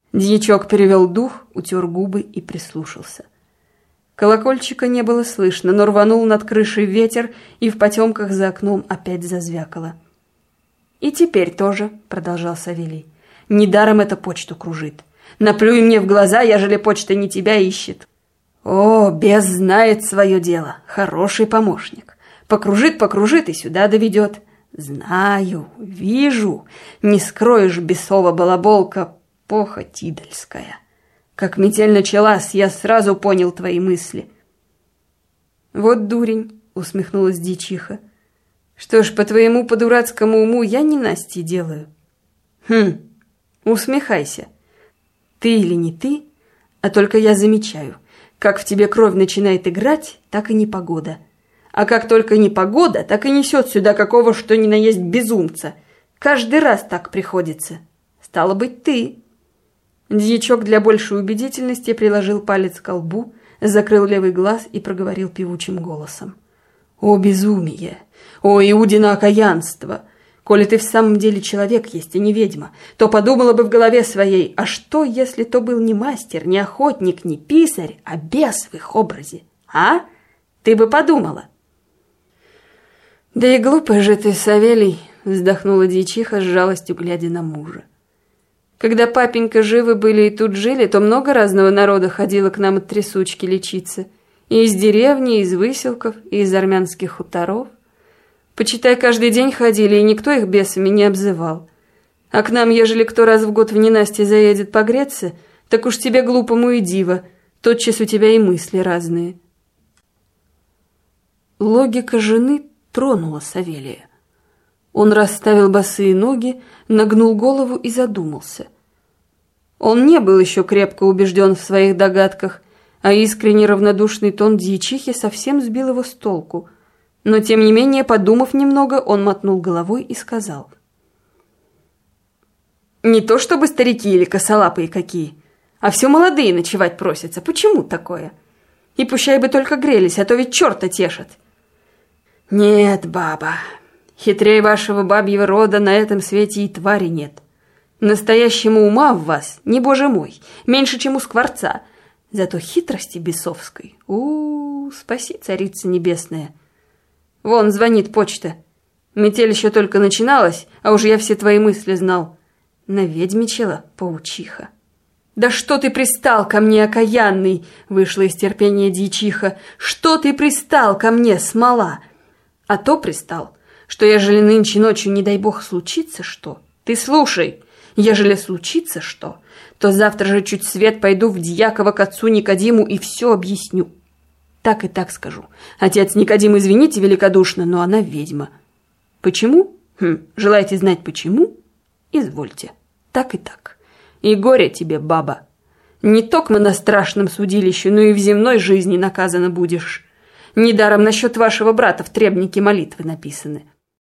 Дьячок перевел дух, утер губы и прислушался. Колокольчика не было слышно, но рванул над крышей ветер, и в потемках за окном опять зазвякало. «И теперь тоже», — продолжал Савелий, — «недаром эта почту кружит. Наплюй мне в глаза, ежели почта не тебя ищет». «О, бес знает свое дело, хороший помощник. Покружит и сюда доведет. Знаю, вижу, не скроешь, бесова балаболка, похоть идольская. Как метель началась, я сразу понял твои мысли». «Вот дурень», — усмехнулась дьячиха. «Что ж, по твоему по-дурацкому уму я не Насти делаю». Усмехайся. Ты или не ты, а только я замечаю, как в тебе кровь начинает играть, так и непогода. А как только непогода, так и несет сюда какого что ни на есть безумца. Каждый раз так приходится. Стало быть, ты». Дьячок для большей убедительности приложил палец к колбу, закрыл левый глаз и проговорил певучим голосом. «О, безумие! О, Иудино окаянство! Коли ты в самом деле человек есть, и не ведьма, то подумала бы в голове своей, а что, если то был не мастер, не охотник, не писарь, а бес в их образе? А? Ты бы подумала!» «Да и глупый же ты, Савелий!» — вздохнула дьячиха с жалостью, глядя на мужа. «Когда папенька живы были и тут жили, то много разного народа ходило к нам от трясучки лечиться. И из деревни, и из выселков, и из армянских хуторов. Почитай, каждый день ходили, и никто их бесами не обзывал. А к нам, ежели кто раз в год в ненастье заедет погреться, так уж тебе глупому и диво, тотчас у тебя и мысли разные». Логика жены тронула Савелия. Он расставил босые ноги, нагнул голову и задумался. Он не был еще крепко убежден в своих догадках, а искренне равнодушный тон дьячихи совсем сбил его с толку. Но, тем не менее, подумав немного, он мотнул головой и сказал: «Не то чтобы старики или косолапые какие, а все молодые ночевать просятся. Почему такое? И пущай бы только грелись, а то ведь черта тешат». «Нет, баба, хитрее вашего бабьего рода на этом свете и твари нет. Настоящему ума в вас, не боже мой, меньше, чем у скворца. Зато хитрости бесовской, спаси, царица небесная. Вон звонит почта. Метель еще только начиналась, а уж я все твои мысли знал. Наведьмичала паучиха». «Да что ты пристал ко мне, окаянный?» — вышла из терпения дьячиха. «Что ты пристал ко мне, смола?» «А то пристал, что ежели нынче ночью, не дай бог, случится что, ты слушай, ежели случится что, то завтра же чуть свет пойду в Дьякова к отцу Никодиму и все объясню. Так и так скажу. Отец Никодим, извините великодушно, но она ведьма. Почему? Желаете знать почему? Извольте. Так и так. И горе тебе, баба. Не токмо на страшном судилище, но и в земной жизни наказана будешь. Недаром насчет вашего брата в требнике молитвы написаны».